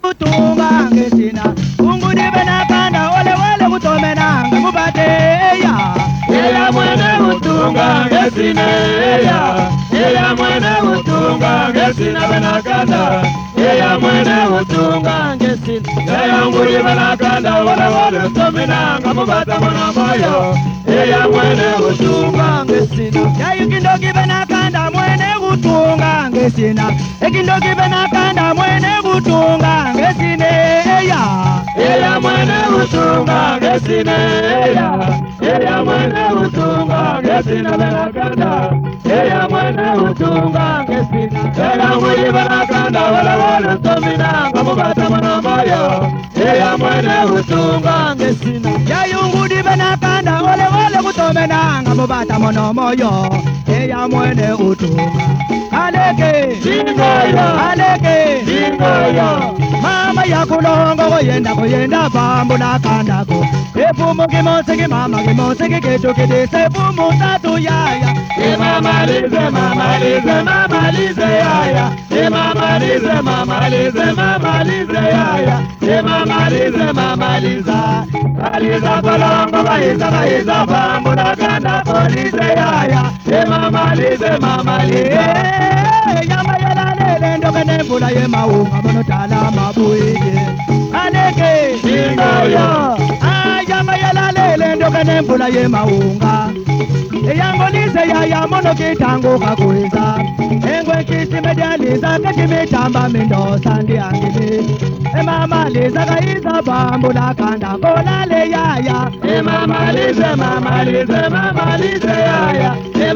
utunga ngesina ungudi benakanda ole wale kutomenanga mubateya Eya mwene utunga ngesina Eya mwene utunga ngesina benakanda Eya mwene utunga ngesina Eya nguri benakanda wale utomenanga mubata mwana moyo Eya mwene utunga ngesina yayukindoki benakanda mwene utunga ngesina ekindoki benakanda mwene utunga ngesina Eya mwene utunga ngesina Eya mwene utunga ngesina benakanda Eya mwene utunga ngesina Eya nguri benakanda wale utomenanga mubata mwana moyo Eya mwene utunga ngesina yayungudi benakanda ole wale kutomenanga mubata mwana moyo eya mwene utunga aleke mama yakulongo koyenda bambu nakandako epumu kimonsiki mama kimonsiki kecho kidise epumu tatu yaya mamalize yaya Aliza kolongo baiza bambu nakanda polize yaya mamalize yama yalalele ndoke nembula yemaunga monotala mabuye aneke yama yalalele ndoke nembula yemaunga eyangolise yaya mono kitanguka kuiza engwe kisimedializa kekimitamba mindosa ndiangili emamaliza kaiza bambu nakanda kolale yaya mamalize yaya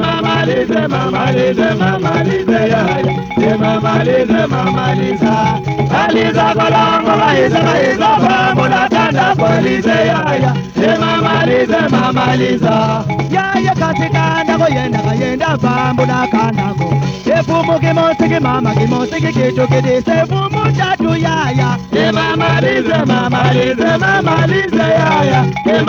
mamalize aliza kolongo baiza bambu nakanda polize yaya mamalize yaya katikanda koyenda bambu nakandako efumu kimonsiki mama kimonsiki kicho kidise efumu tatu yaya mamalize yaya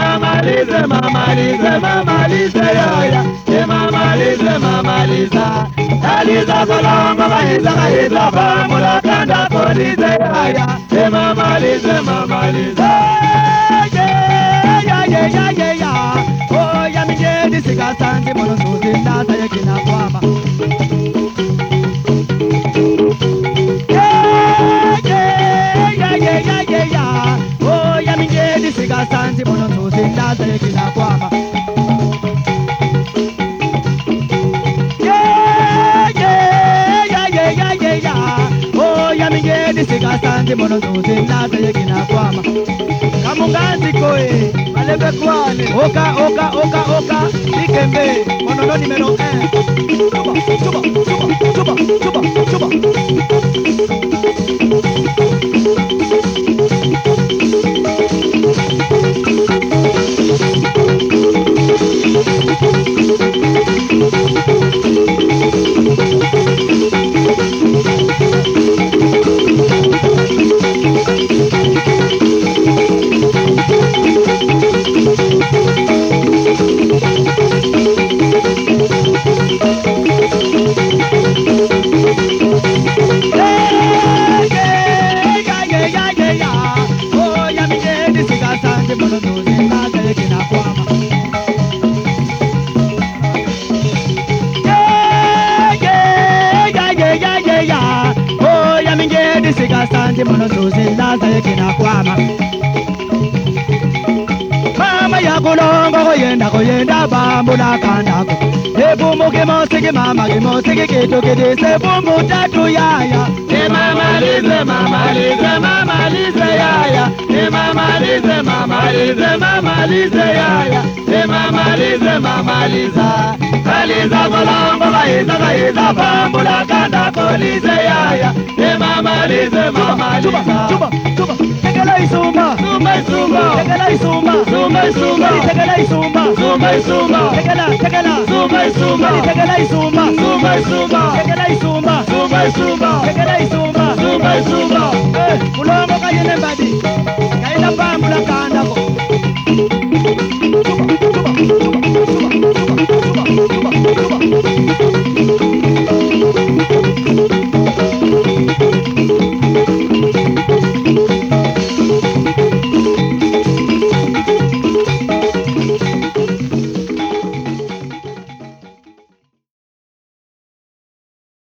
mamalize yaya mamalize aliza kolongo baiza bambu nakanda polize yaya mamalize oh ya mijedi sikasandi mono suzi ndasa yekina kwama oh ya mijedi sikasandi mono suzi ndasa yekina kwama oh ya mijedi sikasandi mono suzi ndasa yekina kwama kamungazi koe alebe kwane oka ikembe monono numero 1 chuba Sikasandi mono suzi ndaza yekina kwama mama yakulongo koyenda bambu nakandako epumu kimonsiki mama kimonsiki kicho kidise epumu tatu yaya mamalize yaya mamalize yaya mamalize aliza kolongo baiza bambu nakanda polize yaya mamalize chuba tegela isumba tegela isumba tegela isumba tegela tegela isumba mulongo kayene mbadi